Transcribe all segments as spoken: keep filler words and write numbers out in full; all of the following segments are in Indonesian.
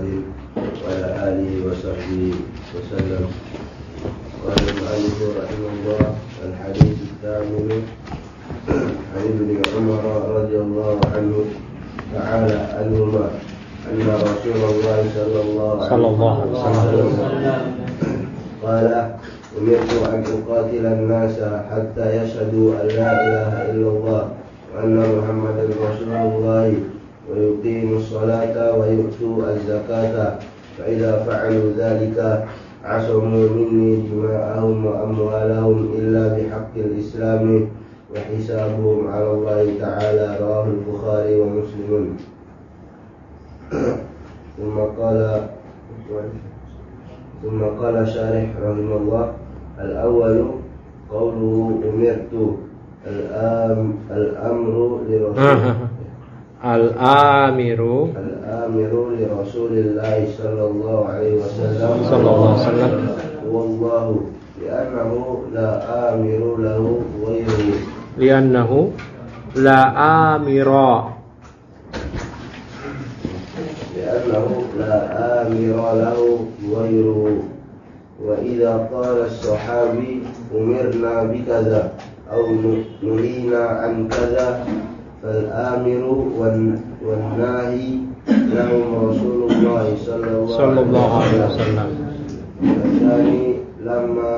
محمد وعلى آله وصحبه وسلم. قال المؤلف رحمه الله: الحديث الثامن عن ابن عمر رضي الله عنه تعالى عنهما أن رسول الله صلى الله عليه وسلم قال: أمرت أن أقاتل الناس حتى يشهدوا أن لا إله إلا الله وأن محمدا رسول الله ويقيموا الصلاة ويؤتوا الزكاة، فإذا فعلوا ذلك عصموا مني دماءهم وأموالهم إلا بحق الإسلام وحسابهم على الله تعالى. رواه البخاري ومسلم. ثم قال ثم قال شارح رحمه الله: الأول قوله أمرت الأم الأمر لرسول الآمر الآمر لرسول الله صلى الله عليه وسلم صلى الله عليه وسلم والله لأنه لا آمر له غيره لأنه لا آمر لأنه لا آمر له غيره. وإذا قال الصحابي أمرنا بكذا أو نهينا عن كذا فالآمر والناهي لهم رسول الله صلى الله عليه وسلم. الثاني لما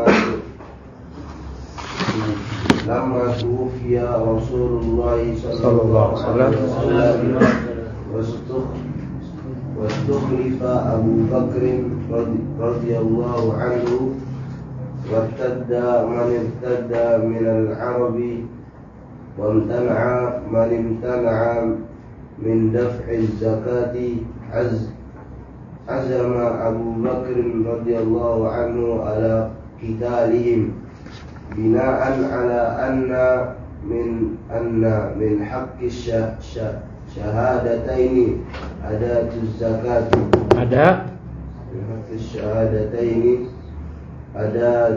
لما توفي رسول الله صلى الله عليه وسلم واستخلف أبو بكر رضي الله عنه وارتد من ارتد من العرب وامتنع من امتنع من دفع الزكاة عز عزم أبو بكر رضي الله عنه على قتالهم بناء على أن من أن من حق الشهادتين أداة الزكاة أداة من حق الشهادتين أداة.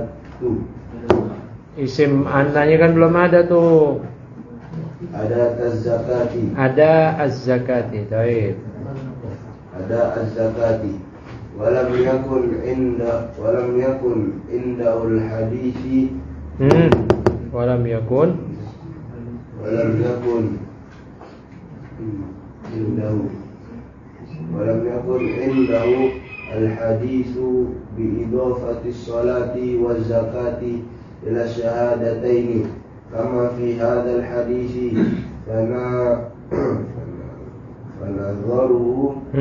Isim antanya kan belum ada tuh. Ada az-zakati. Ada az-zakati. Baik. Ada az-zakati. Walam yakun inda walam yakun indahul hadithi. Hmm. Walam yakun. Walam yakun indahu. Walam yakun indahu al-hadithu bi-idafati as-salati waz-zakati إلى الشهادتين كما في هذا الحديث فنا فنظره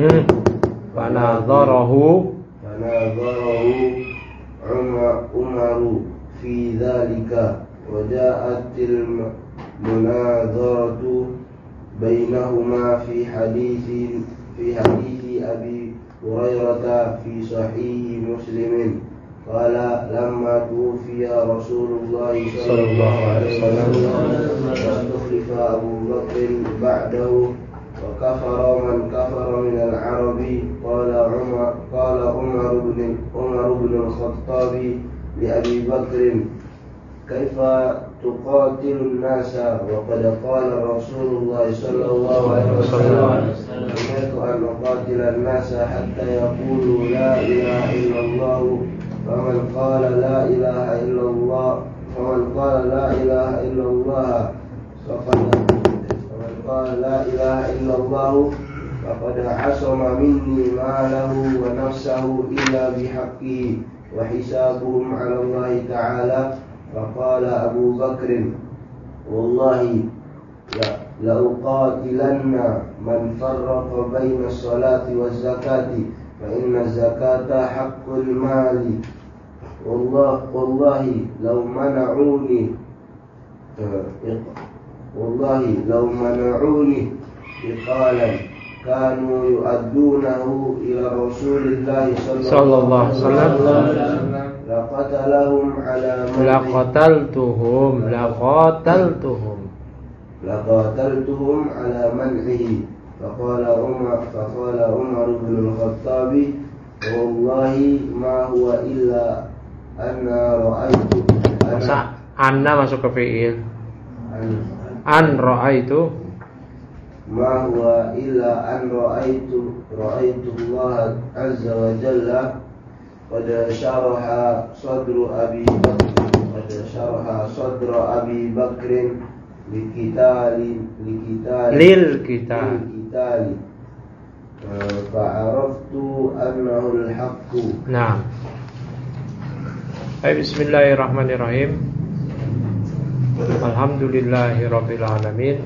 فنظره فنظره عمر في ذلك. وجاءت المناظرة بينهما في حديث في حديث أبي هريرة في صحيح مسلم قال: لما توفي رسول الله صلى الله عليه وسلم واستخلف أبو بكر بعده وكفر من كفر من العرب قال عمر قال عمر بن عمر بن الخطاب لأبي بكر: كيف تقاتل الناس وقد قال رسول الله صلى الله عليه وسلم: أمرت أن أقاتل الناس حتى يقولوا لا إله إلا الله فمن قال لا إله إلا الله فمن قال لا إله إلا الله فقد فمن قال لا إله إلا الله فقد عصم مني ماله ونفسه إلا بحقه وحسابهم على الله تعالى. فقال أبو بكر: والله لأقاتلن من فرق بين الصلاة والزكاة فإن الزكاة حق المال. والله والله لو منعوني والله لو منعوني إقالا كانوا يؤدونه إلى رسول الله صلى الله عليه وسلم لقتلهم على لقتلتهم لقتلتهم لقاتلتهم على منعه. فقال عمر فقال عمر بن الخطاب: والله ما هو إلا أنا رأيت Masa anna masuk ke fi'il? An ra'aitu ma huwa illa an ra'aitu ra'aitu Allah azza wa jalla qad syaraha sadru Abi Bakr qad syaraha sadra Abi Bakr likitali likitali lil kita likitali fa'araftu annahu al-haqqu. Nah, Baik, bismillahirrahmanirrahim. Alhamdulillahirabbil alamin.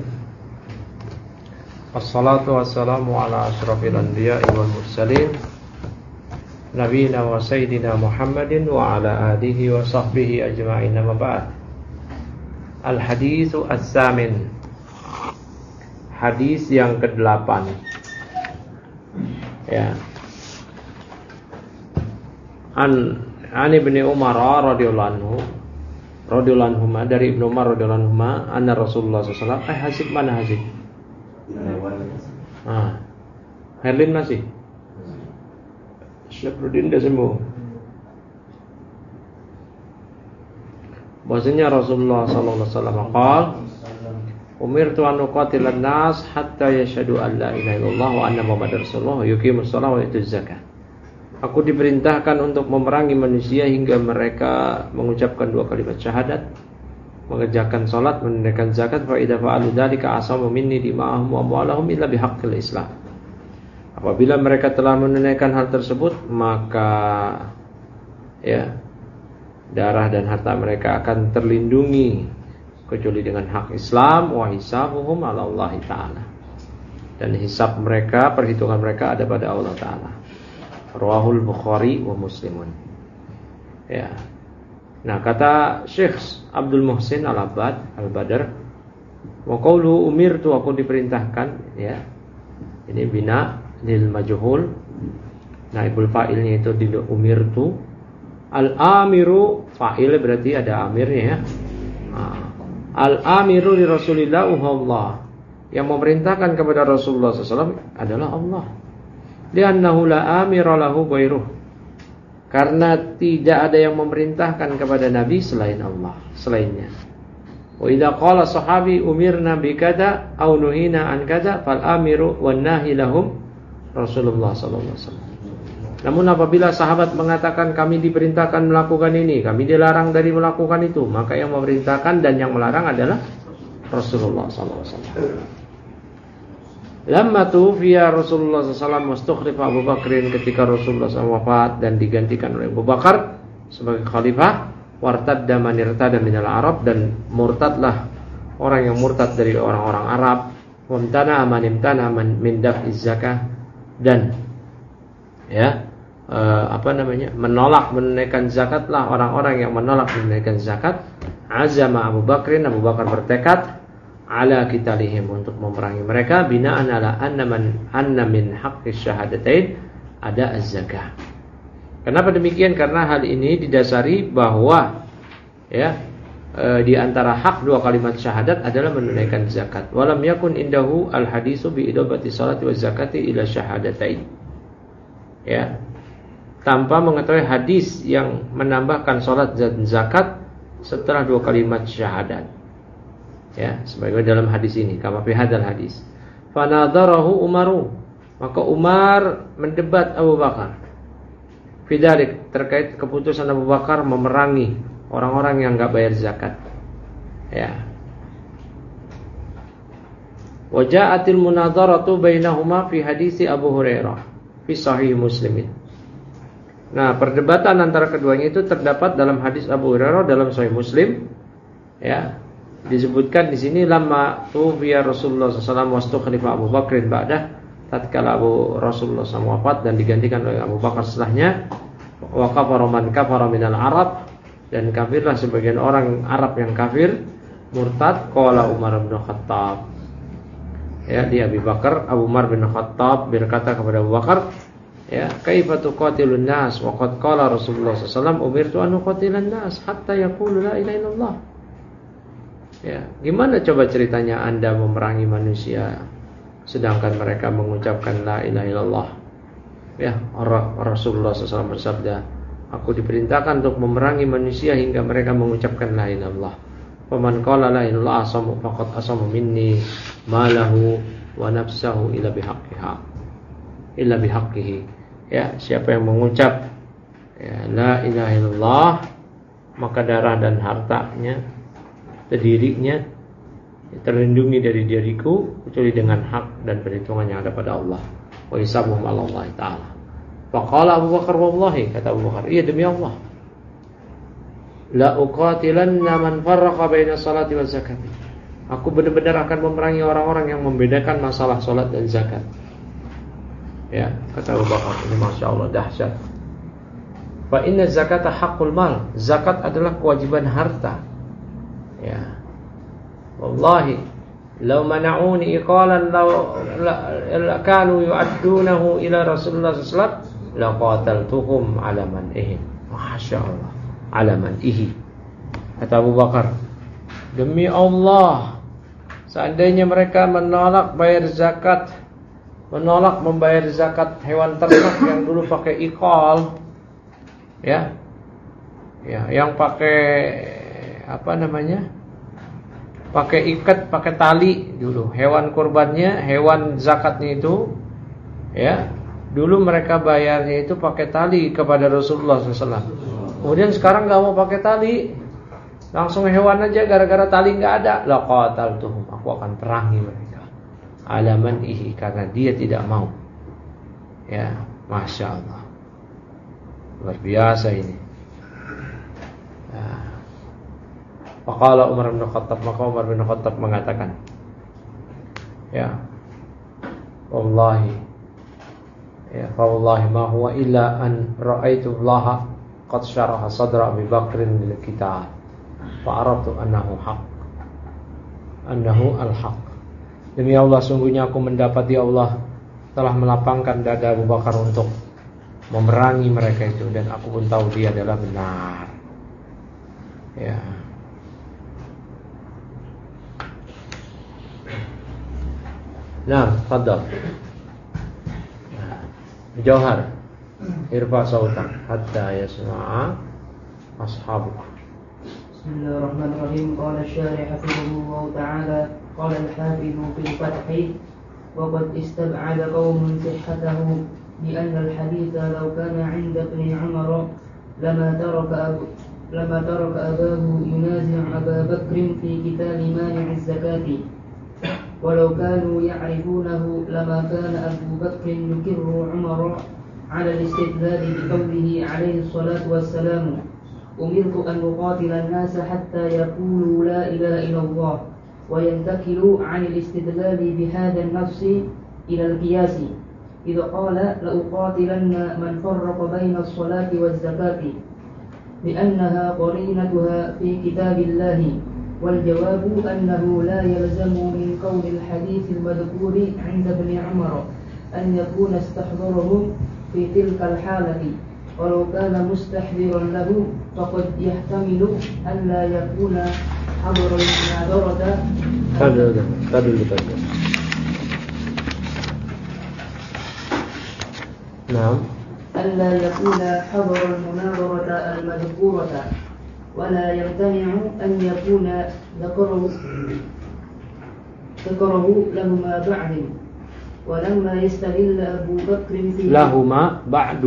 Wassalatu wassalamu ala asyrafil anbiya'i wal mursalin nabiyina wa sayyidina Muhammadin wa ala alihi wa sahbihi ajma'in. Amma ba'd. Al-haditsu as-samin. Hadis yang kedelapan. Ya. An An Ibnu Umar radhiyallahu anhu radhiyallahu anhu dari Ibnu Umar radhiyallahu anhu anna Rasulullah sallallahu alaihi wasallam eh hasib mana hasib? Ah. Herlin masih? Syafruddin dah sembuh. Bahasanya Rasulullah sallallahu alaihi wasallam qala umirtu an uqatilan nas hatta yashhadu an la ilaha illallah wa anna muhammadar rasulullah wa yuqimus shalah wa yutuz zakah. Aku diperintahkan untuk memerangi manusia hingga mereka mengucapkan dua kalimat syahadat, mengerjakan salat, menunaikan zakat. Fa idza fa'alu dzalika asamu minni dima'ahum wa amwalahum illa bihaqqil Islam. Apabila mereka telah menunaikan hal tersebut, maka ya darah dan harta mereka akan terlindungi kecuali dengan hak Islam. Wa hisabuhum 'ala Allah taala. Dan hisab mereka, perhitungan mereka ada pada Allah taala. Rawahul Bukhari wa Muslimun. Ya. Nah, kata Syekh Abdul Muhsin Al-Abbad Al-Badr, wa qawlu umirtu, aku diperintahkan, ya. Ini bina lil majhul. Naibul fa'ilnya itu di umirtu. Al-amiru fa'il berarti ada amirnya, ya. Nah, al-amiru li Rasulillah Allah. Yang memerintahkan kepada Rasulullah sallallahu alaihi wasallam adalah Allah. Li'annahu la amira lahu ghairuh. Karena tidak ada yang memerintahkan kepada Nabi selain Allah, selainnya. Wa idza qala sahabi umirna bi kada aw nuhina an kada fal amiru wan nahi lahum Rasulullah sallallahu alaihi wasallam. Namun apabila sahabat mengatakan kami diperintahkan melakukan ini, kami dilarang dari melakukan itu, maka yang memerintahkan dan yang melarang adalah Rasulullah sallallahu alaihi wasallam. Lamma tufiya Rasulullah sallallahu alaihi wasallam mustakhlifa Abu Bakrin, ketika Rasulullah sallallahu alaihi wasallam wafat dan digantikan oleh Abu Bakar sebagai khalifah, wartadda man irtada minal Arab, dan murtadlah orang yang murtad dari orang-orang Arab, wamtana man imtana min daf'iz zakah, dan ya eh, apa namanya menolak menunaikan zakatlah orang-orang yang menolak menunaikan zakat. Azama Abu Bakrin, Abu Bakar bertekad ala qitalihim, untuk memerangi mereka, bina'an ala anna man anna min haqqis syahadatain ada az-zakah. Kenapa demikian? Karena hal ini didasari bahwa ya e, di antara hak dua kalimat syahadat adalah menunaikan zakat. Walam yakun indahu al-hadisu bi idabati salati wa zakati ila syahadatain. Ya. Tanpa mengetahui hadis yang menambahkan salat dan zakat setelah dua kalimat syahadat. Ya, sebagaimana dalam hadis ini, kama fi hadzal hadis. Fa nadarahu Umaru, maka Umar mendebat Abu Bakar. Fidzalik, terkait keputusan Abu Bakar memerangi orang-orang yang enggak bayar zakat. Ya. Wa ja'atil munadaratu bainahuma fi hadisi Abu Hurairah fi sahih Muslimin. Nah, perdebatan antara keduanya itu terdapat dalam hadis Abu Hurairah dalam sahih Muslim. Ya. Disebutkan di sini lama tufiya Rasulullah sallallahu alaihi wasallam wastukhlifa Abu Bakrin ba'dah, tatkala Abu Rasulullah sallallahu alaihi wasallam wafat dan digantikan oleh Abu Bakar setelahnya. Wa kafara man kafara minal Arab, dan kafirlah sebagian orang Arab yang kafir murtad. Qala Umar bin Khattab, ya, dia Abu Bakar Abu Umar bin Khattab berkata kepada Abu Bakar, ya, kaifa tuqatilun nas wa qad qala Rasulullah sallallahu alaihi wasallam umirtu an uqatilan nas hatta yaqulu la ilaha illallah. Ya, gimana coba ceritanya Anda memerangi manusia sedangkan mereka mengucapkan la ilaha illallah? Ya, Rasulullah sallallahu alaihi wasallam bersabda, aku diperintahkan untuk memerangi manusia hingga mereka mengucapkan la ilaha illallah. Faman qala la ilaha illallah asamu faqad asamu minni malahu wa nafsahu illa bihaqqiha illa bihaqqihi. Ya, siapa yang mengucap ya, la ilaha illallah, maka darah dan hartanya, dirinya terlindungi dari diriku kecuali dengan hak dan perhitungan yang ada pada Allah. Wa hisabuhum 'ala Allah taala. Faqala Abu Bakar, wallahi, kata Abu Bakar, iya demi Allah, la uqatilanna man farraqa baina salati wa zakati. Aku benar-benar akan memerangi orang-orang yang membedakan masalah salat dan zakat. Ya, kata Abu Bakar, ini Masya Allah dahsyat. Fa inna zakata haqqul mal. Zakat adalah kewajiban harta. Ya. Wallahi, law mana'uni iqalan law la kanu yu'addunahu ila Rasulullah sallallahu alaihi wasallam laqataltuhum ala man'ihim. Masya Allah, ala man'ihi. Kata Abu Bakar, demi Allah, seandainya mereka menolak bayar zakat, menolak membayar zakat hewan ternak yang dulu pakai iqal, ya, ya, yang pakai apa namanya, pakai ikat, pakai tali dulu. Hewan kurbannya, hewan zakatnya itu, ya, dulu mereka bayarnya itu pakai tali kepada Rasulullah shallallahu alaihi wasallam. Kemudian sekarang nggak mau pakai tali, langsung hewan aja, gara-gara tali nggak ada. Laqataltuhum, aku akan perangi mereka. Alaman ihi, karena dia tidak mau. Ya, Masya Allah, luar biasa ini. Nah, Faqala Umar bin Khattab, maka Umar bin Khattab mengatakan, ya, wallahi, ya, fa wallahi ma huwa illa an ra'aitu Allah qad syaraha sadra Abi Bakrin lil kitab fa araftu annahu haqq, annahu al-haqq. Demi Allah, sungguhnya aku mendapati Allah telah melapangkan dada Abu Bakar untuk memerangi mereka itu, dan aku pun tahu dia adalah benar. Ya. Nah, fadhal. Jauhar, irfa sautan hatta yasma'a ashabuka. Bismillahirrahmanirrahim. Qala asy-syarih hafizahullah ta'ala, qala al-hafiz fil fath wa qad istab'ada qaumun sihhatahu bi anna al-haditha law kana 'inda ibn Umar lama taraka abu lama taraka abahu yunazi' Aba Bakr fi kitab mani' az-zakati. ولو كانوا يعرفونه لما كان أبو بكر يكر عمر على الاستدلال بقوله عليه الصلاة والسلام أمرت أن أقاتل الناس حتى يقولوا لا إله إلا الله وينتقلوا عن الاستدلال بهذا النص إلى القياس إذ قال لأقاتلن من فرق بين الصلاة والزكاة لأنها قرينتها في كتاب الله. والجواب أنه لا يلزم من قول الحديث المذكور عند ابن عمر أن يكون استحضره في تلك الحالة، ولو كان مستحضرا له فقد يحتمل أن لا يكون حضر المناظرة. نعم. أن لا يكون حضر المناظرة المذكورة، ولا يمتنع أن يكون ذكره ذكره لهما بعد. ولما يستغل أبو بكر في لهما بعد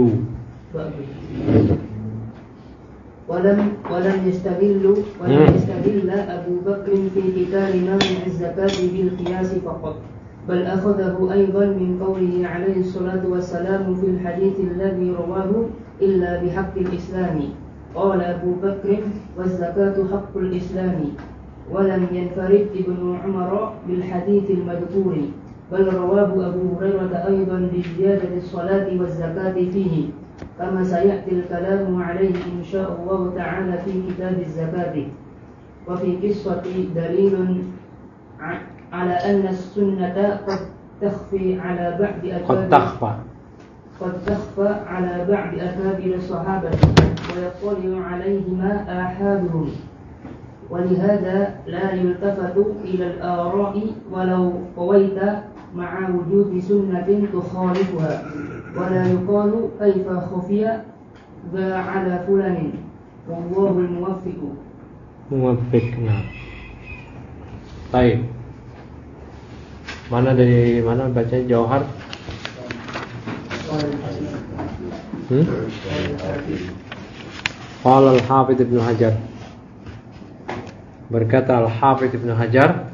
ولم ولم يستغل ولم يستغل أبو بكر في قتال مانع الزكاة بالقياس فقط، بل أخذه أيضا من قوله عليه الصلاة والسلام في الحديث الذي رواه إلا بحق الإسلام. قال أبو بكر والزكاة حق الإسلام. ولم ينفرد ابن عمر بالحديث المذكور، بل رواه أبو هريرة أيضا بزيادة الصلاة والزكاة فيه، كما سيأتي الكلام عليه إن شاء الله تعالى في كتاب الزكاة. وفي قصة دليل على أن السنة قد تخفي على بعض قد تخفى قد تخفى على بعض أكابر الصحابة ويطلع عليهما آحادهم، ولهذا لا يلتفت إلى الآراء ولو قويت مع وجود سنة تخالفها، ولا يقال كيف خفي ذا على فلان، والله الموفق. موفق. نعم. طيب. Mana dari mana baca Jauhar? Hmm? Qala al-Hafidz Ibnu Hajar. Berkata al-Hafidz Ibnu Hajar,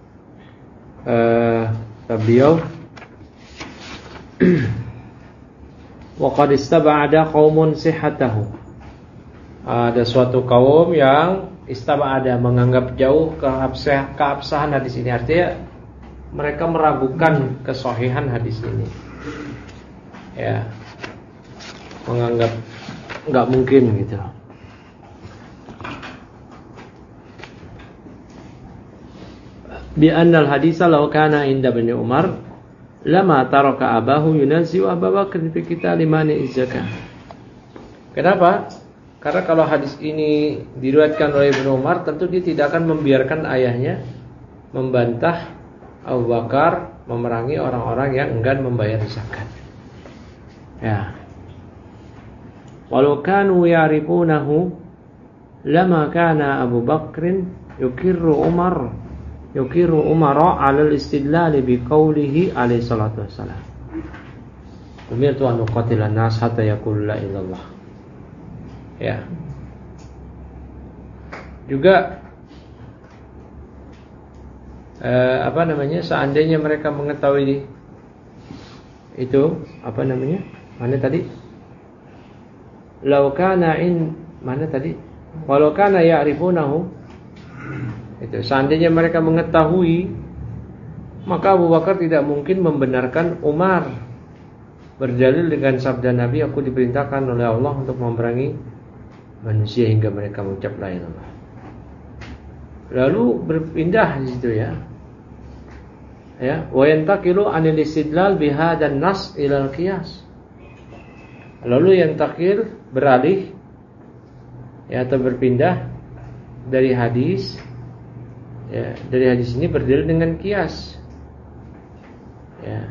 eh uh, beliau wa qad istab'ada qaumun sihhatahu. Ada suatu kaum yang istab'ada, menganggap jauh keabsah, keabsahan hadis ini. Artinya mereka meragukan kesahihan hadis ini. Ya. Menganggap enggak mungkin gitu. Bi anna al-haditsa law kana inda Ibnu Umar lama taraka abahu yunazzi'u Abu Bakr fi kitab limani zakah. Kenapa? Karena kalau hadis ini diriwayatkan oleh Ibnu Umar, tentu dia tidak akan membiarkan ayahnya membantah Abu Bakar memerangi orang-orang yang enggan membayar zakat. Ya. Walau kanu ya'rifunahu lama kana Abu Bakrin yukirru Umar yukirru Umara 'ala al-istidlal bi qawlihi alaihi salatu wassalam. Umirtu an uqatila an-nas hatta yaqulu la ilaha illallah. Ya. Juga eh, apa namanya? Seandainya mereka mengetahui itu, apa namanya? Mana tadi? Law kana in mana tadi? Walau kana ya'rifunahu. Itu seandainya mereka mengetahui, maka Abu Bakar tidak mungkin membenarkan Umar berdalil dengan sabda Nabi, aku diperintahkan oleh Allah untuk memerangi manusia hingga mereka mengucap la ilaha illallah. Lalu berpindah di situ ya. Ya, wa yantaqilu anil istidlal bihadan nas ila al-qiyas. Lalu yantakil beralih ya, atau berpindah dari hadis ya, dari hadis ini berdalil dengan qiyas. Ya.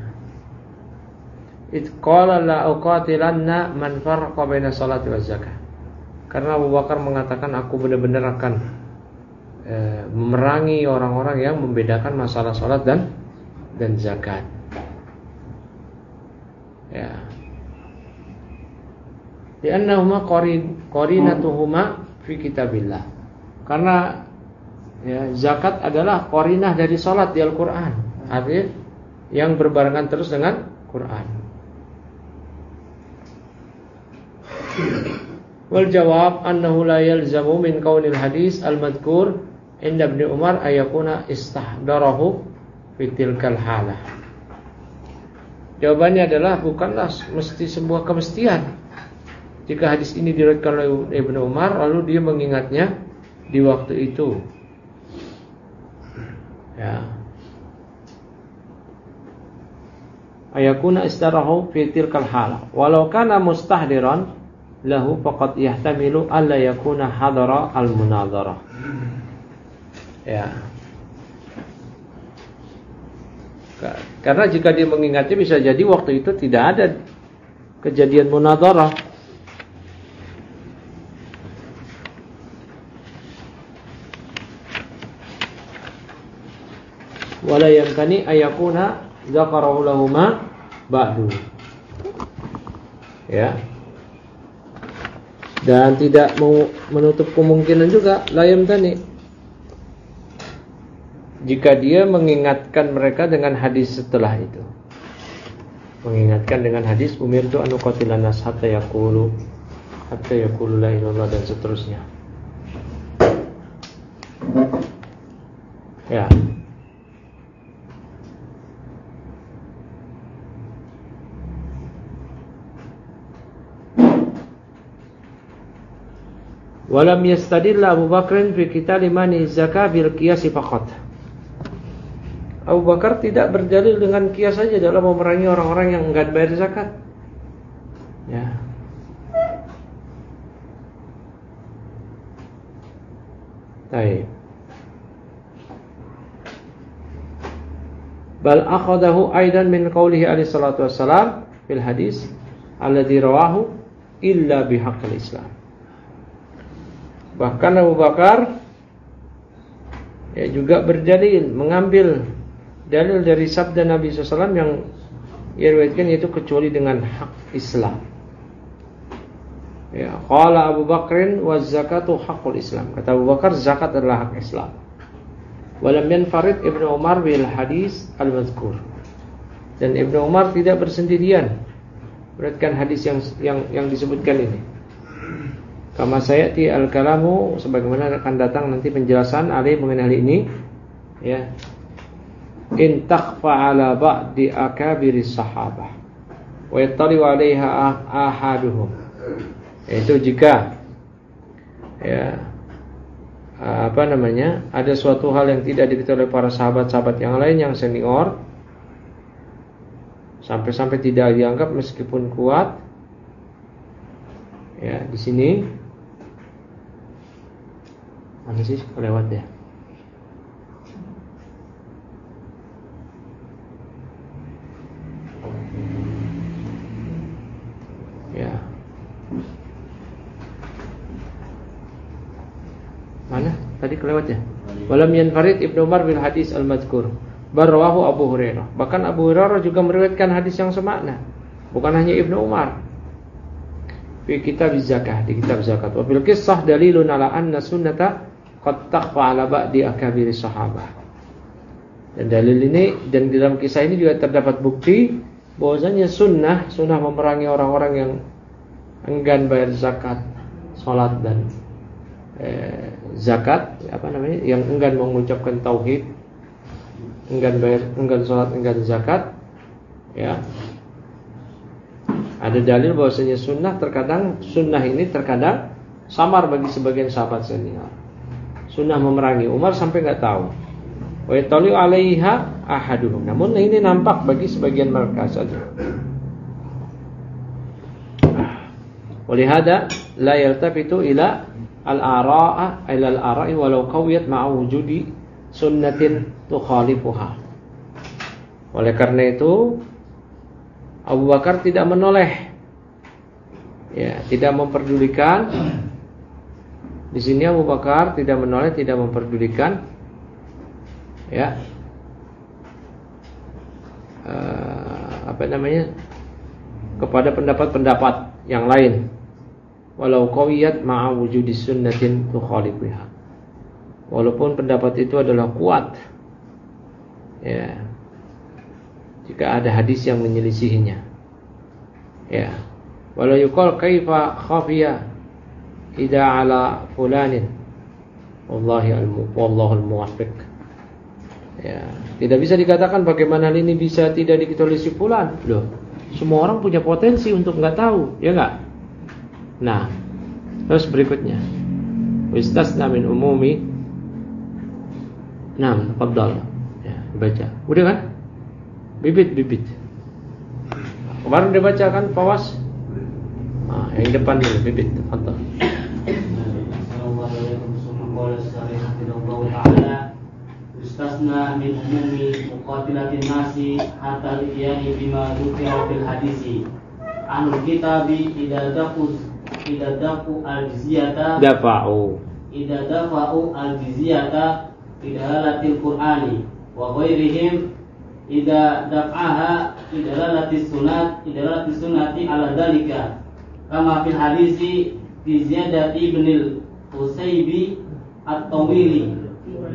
It qala la uqatilanna man farqa baina salati waz zakah. Karena Abu Bakar mengatakan aku benar-benar akan e, memerangi orang-orang yang membedakan masalah salat dan dan zakat. Ya. Li'annahuma qarin qarinatuhuma fi kitabillah. Karena ya, zakat adalah qarinah dari salat di Al-Qur'an. Artinya yang berbarengan terus dengan Quran. Wal jawab annahu la yalzamu min kaunil hadis al-madhkur inda Ibnu Umar ayakuna istahdarahu fi tilkal halah. Jawabannya adalah bukanlah mesti sebuah kemestian jika hadis ini diriwayatkan oleh Ibnu Umar lalu dia mengingatnya di waktu itu. Ya. Ayakuna istarahu fi tilkal halah. Walau kana mustahdiran lahu faqad yahtamilu alla yakuna hadara al-munadharah. Ya. Karena jika dia mengingatnya bisa jadi waktu itu tidak ada kejadian munadharah. Wala yamkani ayakuna dzakarahu lahuma ba'du. Ya. Dan tidak mau menutup kemungkinan juga layam tani jika dia mengingatkan mereka dengan hadis setelah itu, mengingatkan dengan hadis umirtu an uqatilan nas hatta yaqulu hatta yaqulu la ilaha illallah dan seterusnya. Ya. Walam yastadilla Abu Bakr fi qitali mani zakah bil qiyas faqat. Abu Bakar tidak berdalil dengan qiyas saja dalam memerangi orang-orang yang enggan bayar zakat. Ya. Baik. Bal akhadahu aidan min qawlihi alaihi salatu wassalam fil hadis alladhi rawahu illa bihaqqil Islam. Bahkan Abu Bakar ya juga berdalil, mengambil dalil dari sabda Nabi shallallahu alaihi wasallam yang diriwayatkan yaitu kecuali dengan hak Islam. Ya, qala Abu Bakrin wa zakatu haqqul Islam. Kata Abu Bakar, zakat adalah hak Islam. Walam yanfarid Ibnu Umar bil hadis al-mazkur. Dan Ibnu Umar tidak bersendirian meriwayatkan hadis yang yang yang disebutkan ini. Kama sayati al-kalamu, sebagaimana akan datang nanti penjelasan alai mengenai hal ini, ya. In takhfa ala ba'di akabiris sahabah wa yattali 'alaiha ahaduhum, yaitu jika ya apa namanya ada suatu hal yang tidak diketahui oleh para sahabat-sahabat yang lain yang senior, sampai-sampai tidak dianggap meskipun kuat. Ya, di sini mana sih kelewat ya? Ya. Mana? Tadi kelewat ya? Walam yanfarid Ibnu Umar bil hadis al-mazkur. Barwahu Abu Hurairah. Bahkan Abu Hurairah juga meriwayatkan hadis yang semakna. Bukan hanya Ibnu Umar. Fi kitab zakah, di kitab zakat. Wa bil qissah dalilun ala anna sunnata qad takhfa ala ba'di akabiri sahabah. Dan dalil ini, dan di dalam kisah ini juga terdapat bukti bahwasanya sunnah, sunnah memerangi orang-orang yang enggan bayar zakat, salat dan eh, zakat, apa namanya, yang enggan mengucapkan tauhid, enggan bayar, enggan salat, enggan zakat, ya. Ada dalil bahwasanya sunnah terkadang, sunnah ini terkadang samar bagi sebagian sahabat senior. Sunnah memerangi Umar sampai enggak tahu. Wa yatali 'alaiha ahaduhum. Namun ini nampak bagi sebagian mereka saja. Walihada la yaltafitu ila al-ara'a ila al-ara'i walau qawiyat ma'a wujudi sunnatin tukhalifuha. Oleh karena itu Abu Bakar tidak menoleh, ya, tidak memperdulikan. Di sini Abu Bakar tidak menoleh, tidak memperdulikan, ya, uh, apa namanya, kepada pendapat-pendapat yang lain. Walau qawiyat ma'a wujudi sunnatin tukhalifuha. Walaupun pendapat itu adalah kuat, ya, jika ada hadis yang menyelisihinya, ya. Walau yuqal kaifa khafiya idza ala fulanin wallahi wallahu al-muwaffiq. Ya, tidak bisa dikatakan bagaimana hal ini bisa tidak diketahui si fulan. Loh, semua orang punya potensi untuk enggak tahu, ya enggak? Nah, terus berikutnya, istasna min umumi. Nah, tafadhal. Ya, baca. Udah kan? Bibit-bibit. Kemarin dia baca kan Fawas? Nah, yang depan dulu bibit. Tafadhal. Istasna min umumi muqatilatin nasi hatta iyani bima dzukira fil hadisi. Ahlul kitabi idza daqu idza daqu al-jizyata dafa'u idza dafa'u al-jizyata idalatil qur'ani wa ghairihim idza daf'aha idalatis sunat idalatis sunnati ala dalika kama fil hadisi fi ziyadati ibn al-Husaybi at-Tawili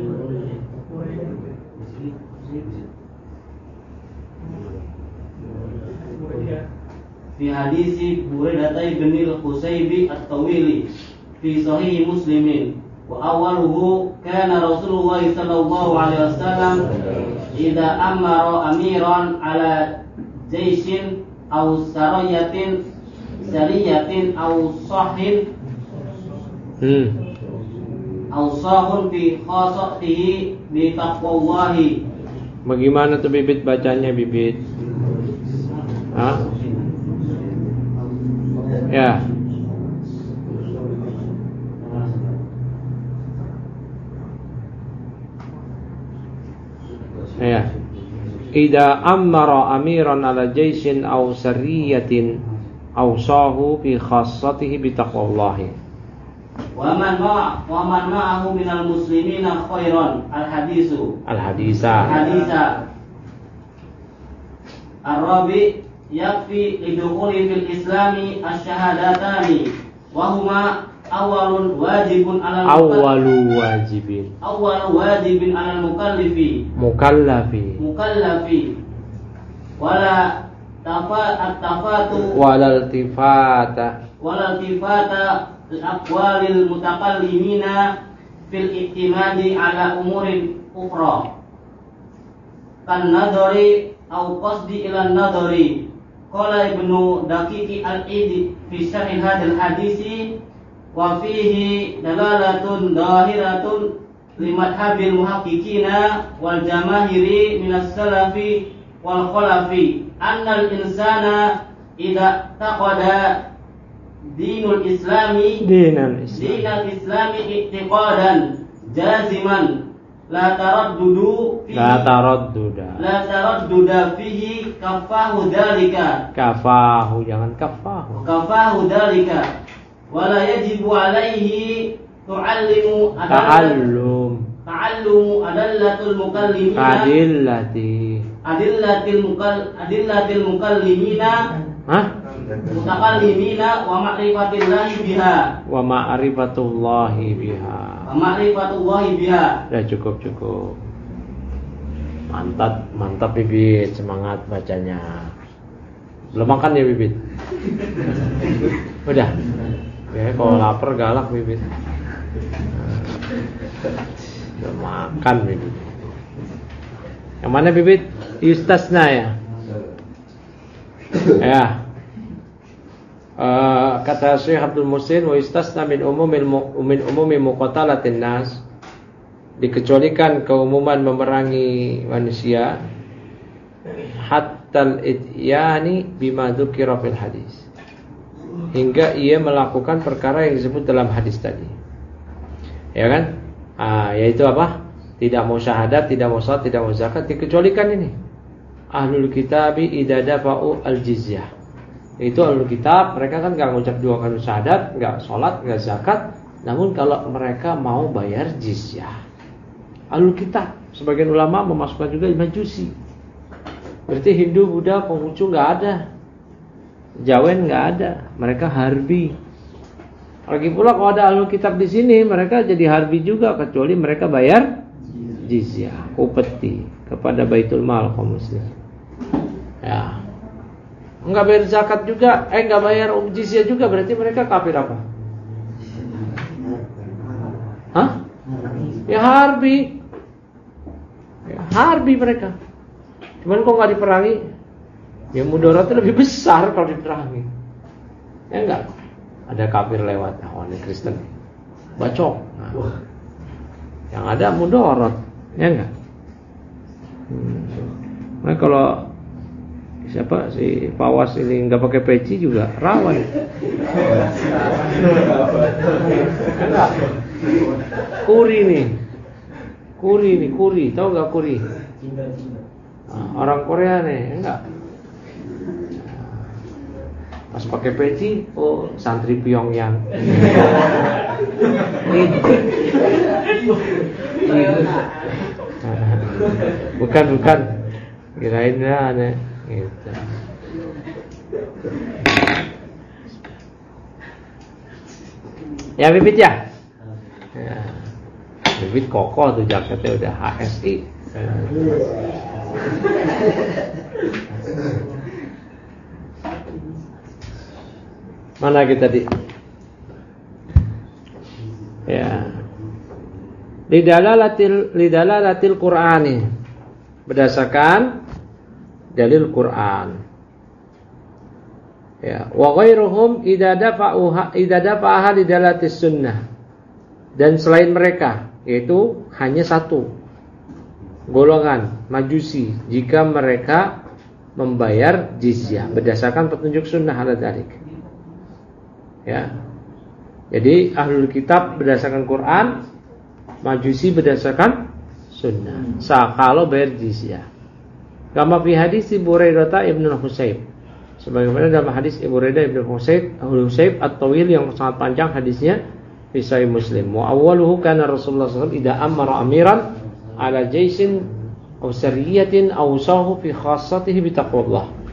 fi hadisi Buraidah bin al-Husaybi at-Tawili fi sahih Muslimin wa awaluhu kana Rasulullah sallallahu alaihi wasallam idza amara amiran ala jaishin aw sarayatin sariyatin aw sahin hmm aw sahun fi khasatihi bi taqwallahi. Bagaimana tuh bibit bacanya bibit? Hah? Ya. Ya. Idza amara amiran ala jaishin aw sariyatin awsahu fi khassatihi bi taqwallahi. Wa man ma wa man ma'ahu minal muslimina khairan al hadisu al hadisa hadisa Ar-rabi yakfi lidukhuli fil islami asy-syahadatani wa huma awalun wajibun 'alal awwalu wajibin awwalu wajibin 'alal mukallifi mukallafi mukallafi wala tafa at-tafatu walal tifata wala tifata al-aqwalil mutakallimina fil iktimadi 'ala umurin ukhra kan nadhari au qasdi ila nadhari. Qala Ibnu Daqiqi al-Idi fi syarh hadzal hadisi wa fihi dalalatun dahiratun li madhhabil muhaqqiqina wal jamaahiri minas salafi wal khalafi annal insana idza taqada dinul islami dinal islam dinal islami i'tiqadan jaziman la taraddudu fihi la taradduda la taradduda fihi kafahu dzalika kafahu jangan kafahu kafahu dzalika wala yajibu alaihi tu'allimu ta'allum ta'allumu adallatul mukallimina adillati adillatil mukal adillatil mukallimina hah mutakallimina wa ma'rifatillahi biha wa ma'rifatullahi biha wa ma'rifatullahi biha. udah cukup cukup mantap mantap Bibit, semangat bacanya. Belum makan ya Bibit? Udah ya, kalau lapar galak Bibit. Udah makan Bibit. Yang mana Bibit? Yustasna ya. Ya. Uh, kata Syekh Abdul Muhsin, wa yustasna min umumil min umumi muqatalatin nas, dikecualikan keumuman memerangi manusia, hatta al-ityani bima dzukira fil hadis, hingga ia melakukan perkara yang disebut dalam hadis tadi. Ya kan? Ah, yaitu apa? Tidak mau syahadat, tidak mau salat, tidak mau zakat, dikecualikan ini. Ahlul kitabi idza dafa'u al-jizyah. Itu ahlul kitab, mereka kan enggak mengucap dua kali syahadat, enggak salat, enggak zakat, namun kalau mereka mau bayar jizyah. Ahlul kitab, sebagian ulama memasukkan juga Majusi. Berarti Hindu, Buddha, Konghucu enggak ada. Jawen enggak ada, mereka Harbi. Lagi pula kalau ada ahlul kitab di sini, mereka jadi Harbi juga kecuali mereka bayar jizyah, upeti kepada Baitul Mal kaum muslimin. Ya. Enggak bayar zakat juga, eh enggak bayar jizyah juga, berarti mereka kafir apa? Hah? Ya Harbi. Ya, Harbi mereka. Cuman kok enggak diperangi? Ya mudaratnya lebih besar kalau diperangi. Ya enggak? Ada kafir lewat, oh ini Kristen. Bacok. Nah. Yang ada mudarat, ya enggak? Hmm. Nah kalau siapa si Pawas ini nggak pakai peci juga rawan. Kuri nih, kuri nih, kuri, tahu nggak kuri? Nah, orang Korea nih, enggak. Pas pakai peci, oh santri Pyongyang. Bukan bukan, kirain aneh. Gitu. Ya Bibit ya? Ya. Bibit kokoh tuh jaketnya udah H S I. Mana kita di? Ya. Lidalalatil lidalalatil Qur'ani, berdasarkan dalil Quran. Ya, wa ghairuhum idza dafa'uha idza dafa'aha lidalatis sunnah. Dan selain mereka, yaitu hanya satu golongan Majusi jika mereka membayar jizyah berdasarkan petunjuk sunnah ala dzalik. Ya. Jadi ahlul kitab berdasarkan Quran, Majusi berdasarkan sunnah. Sa kalau bayar jizyah. Kama fi hadis Abu Hurairah Ibnu Husayb, sebagaimana dalam hadis Abu Hurairah Ibnu Husayb Husayb at-Tawil yang sangat panjang hadisnya fi Sahih Muslim. Wa awwaluhu kana Rasulullah sallallahu alaihi wasallam idza amara amiran ala jaisin aw sariyatin aw sahu fi khassatihi bi taqwallah.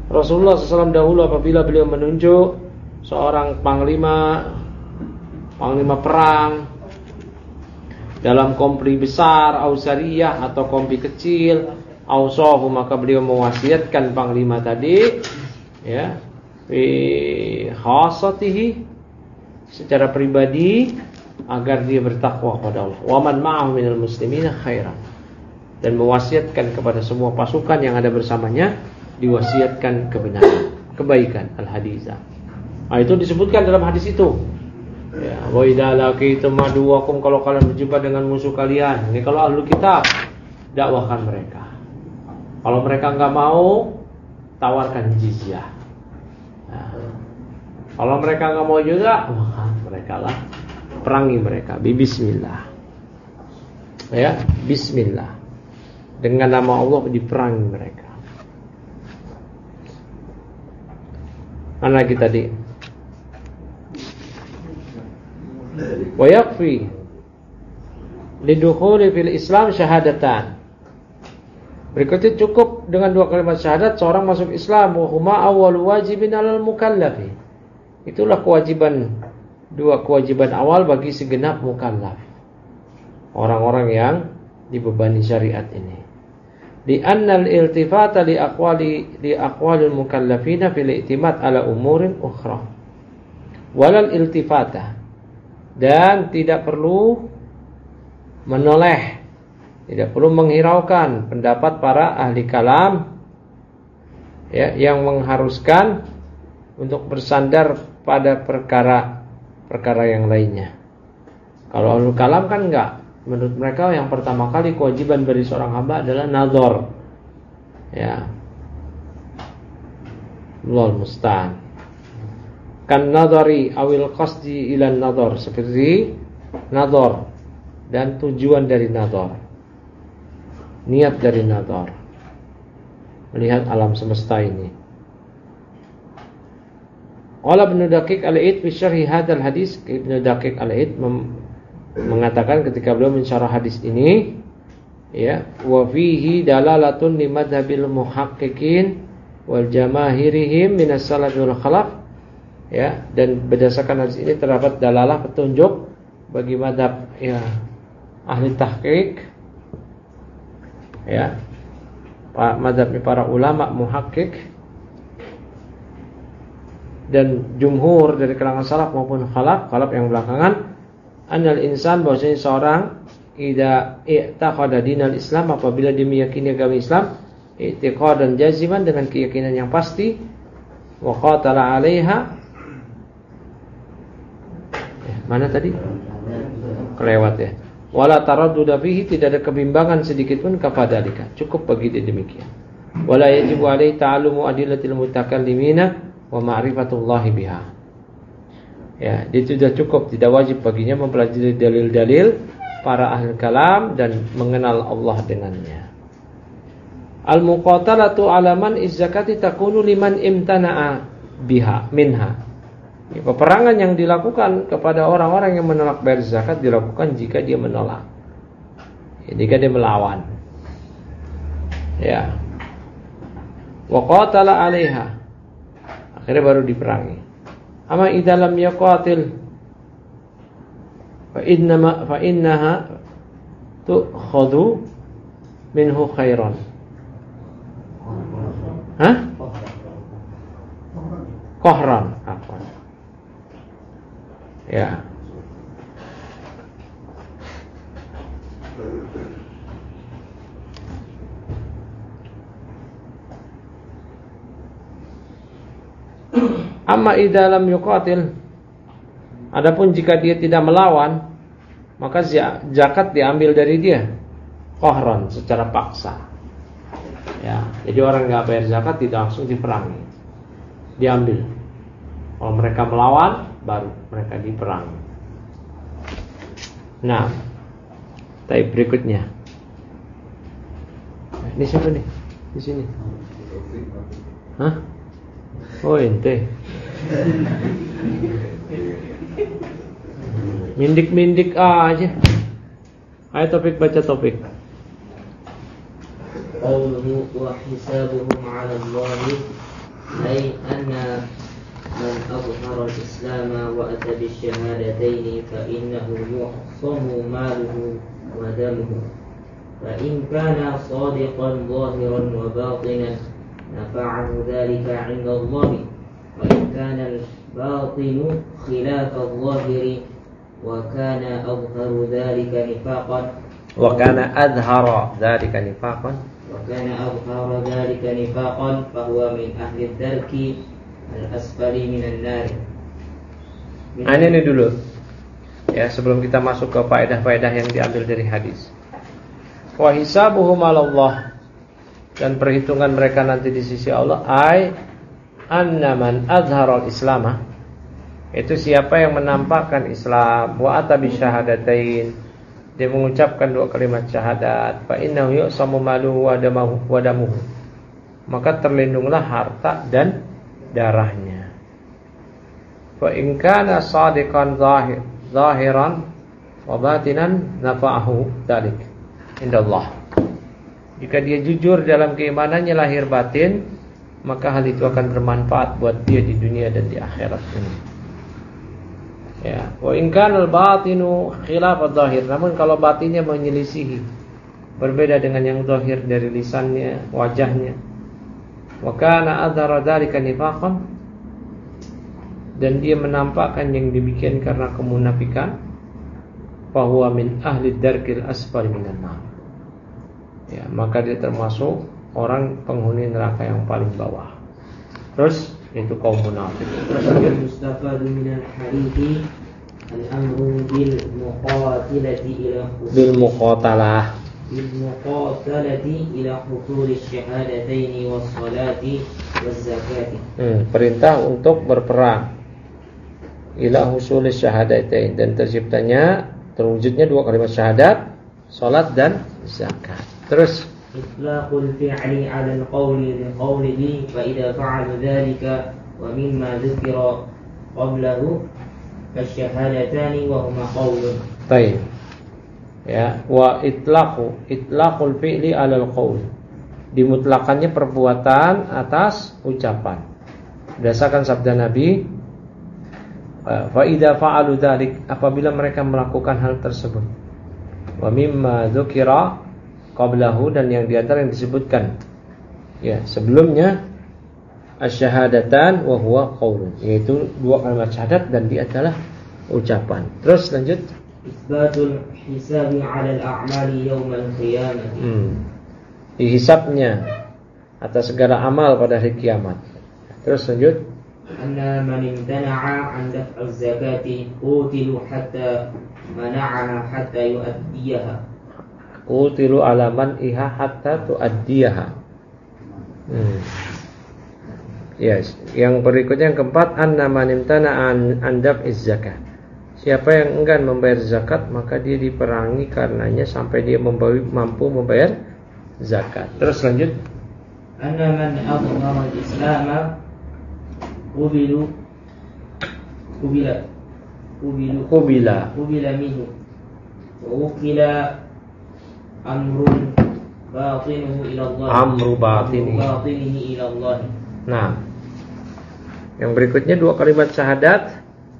Rasulullah shallallahu alaihi wasallam dahulu apabila beliau menunjuk seorang panglima panglima perang dalam kompli besar, ausariyah atau kompli kecil, ausahu, maka beliau mewasiatkan panglima tadi, ya, fi khassatihi, secara pribadi, agar dia bertakwa kepada Allah. Wa man ma'ahu minal muslimina khairan, dan mewasiatkan kepada semua pasukan yang ada bersamanya, diwasiatkan kebenaran, kebaikan, al-hadizah. Nah, itu disebutkan dalam hadis itu. Ya, wa idza laqitum aduwakum, kalau kalian berjumpa dengan musuh kalian. Ini kalau ahlul kitab, dakwahkan mereka. Kalau mereka enggak mau, tawarkan jizyah. Nah, kalau mereka enggak mau juga, maka mereka lah perangi mereka. Bismillah. Ya, bismillah. Dengan nama Allah diperangi mereka. Mana lagi tadi? Wa yakfi lidukhuli fil Islam syahadatan. Berikutnya cukup dengan dua kalimat syahadat seorang masuk Islam. Wa huma awwal wajibin 'alal mukallafi. Itulah kewajiban, dua kewajiban awal bagi segenap mukallaf, orang-orang yang dibebani syariat ini. Di annal iltifata li aqwali li aqwalil mukallafina fil i'timad ala umurin ukhra. Walal iltifata, dan tidak perlu menoleh, tidak perlu menghiraukan pendapat para ahli kalam, ya, yang mengharuskan untuk bersandar pada perkara-perkara yang lainnya. Kalau ahli kalam kan enggak. Menurut mereka yang pertama kali kewajiban bagi seorang hamba adalah nazar. Ya. Allahul musta'an. Kan nadhari awil qasdi ila nadhar, seperti nadhar dan tujuan dari nadhar. Niat dari nadhar. Melihat alam semesta ini. Qala Ibnu Daqiq al-Aid fi syarh hadzal hadis, Ibnu Daqiq al-Aid mengatakan ketika beliau mensyarah hadis ini, ya, wa fihi dalalatun li madhhabil muhaqqiqin wal jamaahirihim minas salaf wal khalaf, ya, dan berdasarkan hadis ini terdapat dalalah petunjuk bagi madhab, ya, ahli tahqiq, ya, madhabnya para ulama muhaqqiq dan jumhur dari kalangan salaf maupun khalaf, khalaf yang belakangan, anal insan, bahwasanya seorang idza i'taqada dinal Islam, apabila dia meyakini agama Islam, i'tiqadan jaziman, dengan keyakinan yang pasti, wa qatala 'alaiha, eh, mana tadi? Kelewat ya. Wala taradduda fihi, tidak ada kebimbangan sedikit pun kafadalika, cukup bagi dia demikian. Wala yajibu 'alaihi ta'allumu adillatil mutakallimina wa ma'rifatullahi biha. Ya, itu sudah cukup, tidak wajib baginya mempelajari dalil-dalil para ahli kalam dan mengenal Allah dengannya. Al-muqatalatu 'ala man izzakati takunu liman imtana'a biha minha. Ya, peperangan yang dilakukan kepada orang-orang yang menolak bayar zakat dilakukan jika dia menolak. Ya, jika dia melawan. Ya. Wa qatala 'alaiha. Akhirnya baru diperangi. Ama idza lam yaqatil fa inna fa innaha tu'khadhu minhu khairan. Hah? Qahran, apa? Ya. Amma idza lam yuqatil, adapun jika dia tidak melawan, maka zakat diambil dari dia qahran, secara paksa. Ya, jadi orang enggak bayar zakat tidak langsung diperangi. Diambil. Kalau mereka melawan, baru mereka diperangi. Nah, taib berikutnya. Ini siapa nih? Di sini. Hah? Oh, ente. Mindik-mindik aja. Ayo topik, baca topik. Qawluhu wa hisabuhum 'ala Allahi أي أن من أظهر الإسلام وأتى بالشهادتين فإنه يعصم ماله ودمه فإن كان صادقا ظاهرا وباطنا نفعه ذلك عند الله وإن كان الباطن خلاف الظاهر وكان أظهر ذلك نفاقا وكان أظهر ذلك نفاقا وكان أظهر ذلك نفاقا فهو من أهل الدرك الأسفل من النار. Nah, ini dulu ya, sebelum kita masuk ke faedah-faedah yang diambil dari hadis. Wa hisabuhum 'ala Allah, dan perhitungan mereka nanti di sisi Allah, ai anna man azhara al-islamah, itu siapa yang menampakkan Islam, wa atabi syahadatain, dia mengucapkan dua kalimat syahadat, fa innahu yu'samu maluhu wa damahu wa damuhu, maka terlindunglah harta dan darahnya. Fa in kana shadiqan zahir zahiran wa batinan nafa'ahu dzalik indallah. Jika dia jujur dalam keimanannya lahir batin, maka hal itu akan bermanfaat buat dia di dunia dan di akhirat ini. Ya, wa in kana al-batinu khilaf adh-dhahir, namun kalau batinnya menyelisihi, berbeda dengan yang zahir dari lisannya, wajahnya, wa kana adhara dzalika nifaqan, dan dia menampakkan yang demikian karena kemunafikan, fa huwa min ahli darkil asfali minan nar. Ya, maka dia termasuk orang penghuni neraka yang paling bawah. Terus itu kaum munafik. Mustafadu minal hadithi al-amru bil muqatilati ila bil muqatalah bil muqatalati ila husul syahadataini was salati waz zakati. Hmm, perintah untuk berperang ila husul syahadatain, dan terciptanya terwujudnya dua kalimat syahadat, salat dan zakat. Terus itlaqul fi'li 'ala al-qawli bi qawlihi fa idza fa'ala dhalika wa mimma dhukira qablahu fasyahadatani wa huma qawlun. Baik. Ya, wa itlaqu itlaqul fi'li 'ala al-qawl, dimutlakannya perbuatan atas ucapan. Berdasarkan sabda Nabi, fa idza fa'alu dzalik, apabila mereka melakukan hal tersebut, wa mimma dzukira qablahu, dan yang diantara yang disebutkan ya sebelumnya, asyhadatan wa huwa qaulun, yaitu dua kalimat syahadat dan dia adalah ucapan. Terus lanjut, isbatul hisabi 'ala al-a'mali yawm al-qiyamah. Hmm. Dihisabnya atas segala amal pada hari kiamat. Terus lanjut, anna man imtana'a 'an daf'i zakati qutilu hatta mana'aha hatta yu'addiyaha. Qutilu ala man iha hatta tu'addiyaha. Hmm. Yes, yang berikutnya yang keempat, anna man imtana'a an daf'iz zakah. Siapa yang enggan membayar zakat, maka dia diperangi karenanya sampai dia membawi, mampu membayar zakat. Terus lanjut, anna man adhhara al-islam qubilu qubila qubilu qubila qubila minhu wa ukila amrun batinuhu ila Allah amru batinihi batinihi ila Allah. Nah, yang berikutnya dua kalimat syahadat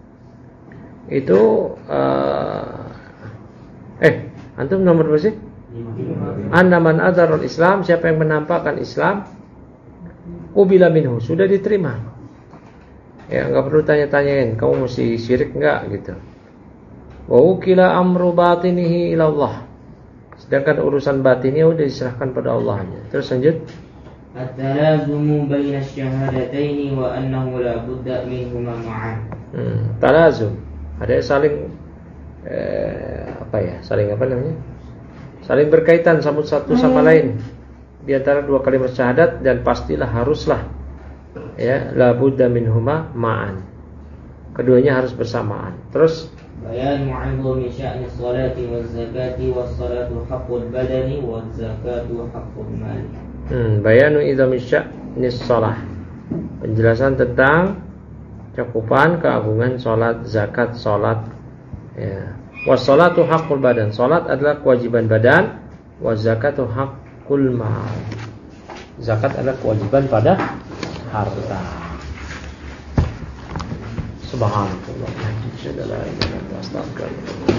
itu uh, eh antum nomor berapa sih? Anna man adzharul Islam, siapa yang menampakkan Islam, qubila minhu, sudah diterima. Ya, enggak perlu tanya-tanyain kamu mesti syirik enggak gitu. Wa ukila amru batinihi ila Allah, sedangkan urusan batinnya udah diserahkan pada Allah. Terus lanjut, at-talazumu baina asyhadataini wa annahu la budda minhuma ma'an. Hmm, talazum, ada saling eh, apa ya? Saling apa namanya? Saling berkaitan sama satu sama lain di antara dua kalimat syahadat, dan pastilah haruslah ya la budda minhuma ma'an. Keduanya harus bersamaan. Terus bayan mu'azzami sya'ni sholati waz zakati was salatu haqqul badani waz zakatu haqqul mali. Hmm, bayanu idzami sya'ni shalah. Penjelasan tentang cakupan keagungan salat, zakat, salat ya. Was salatu haqqul badan, salat adalah kewajiban badan, waz zakatu haqqul mal. Zakat adalah kewajiban pada harta. Subhanallah. La ilaha illallah. Astagfirullah.